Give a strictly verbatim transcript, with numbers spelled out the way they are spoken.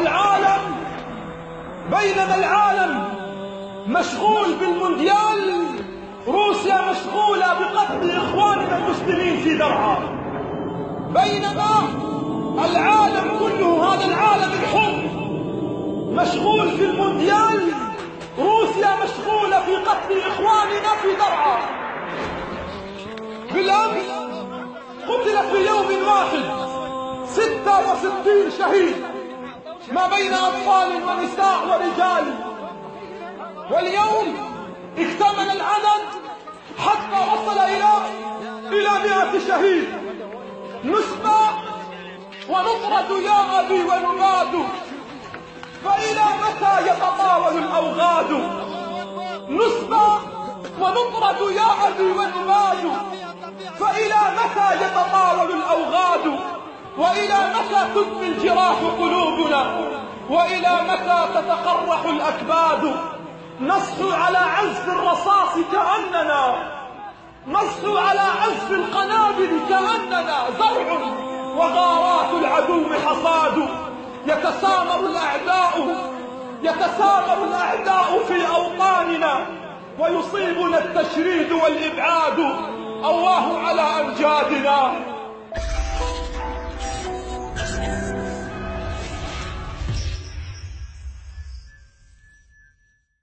العالم بينما العالم مشغول بالمونديال، روسيا مشغولة بقتل إخواننا المسلمين في درعا. بينما العالم كله، هذا العالم الحر، مشغول في المونديال، روسيا مشغولة في قتل إخواننا في درعا. بالأمس قتل في يوم واحد ستة وستين شهيد ما بين أطفال ونساء ورجال، واليوم اكتمل العدد حتى وصل إلى إلى مئة شهيد. نسبى ونطرد يا أبي ونباد، فإلى متى يتطاول الأوغاد؟ نسبى ونطرد يا أبي ونباد، فإلى متى يتطاول الأوغاد؟ وإلى متى تدمي الجراح قلوبنا؟ وإلى متى تتقرح الأكباد؟ نصحو على عزف الرصاص كأننا نصحو على عزف القنابل كأننا زرع، وغارات العدو حصاد. يتسامر الأعداء يتسامر الأعداء في أوطاننا، ويصيبنا التشريد والإبعاد. الله على أن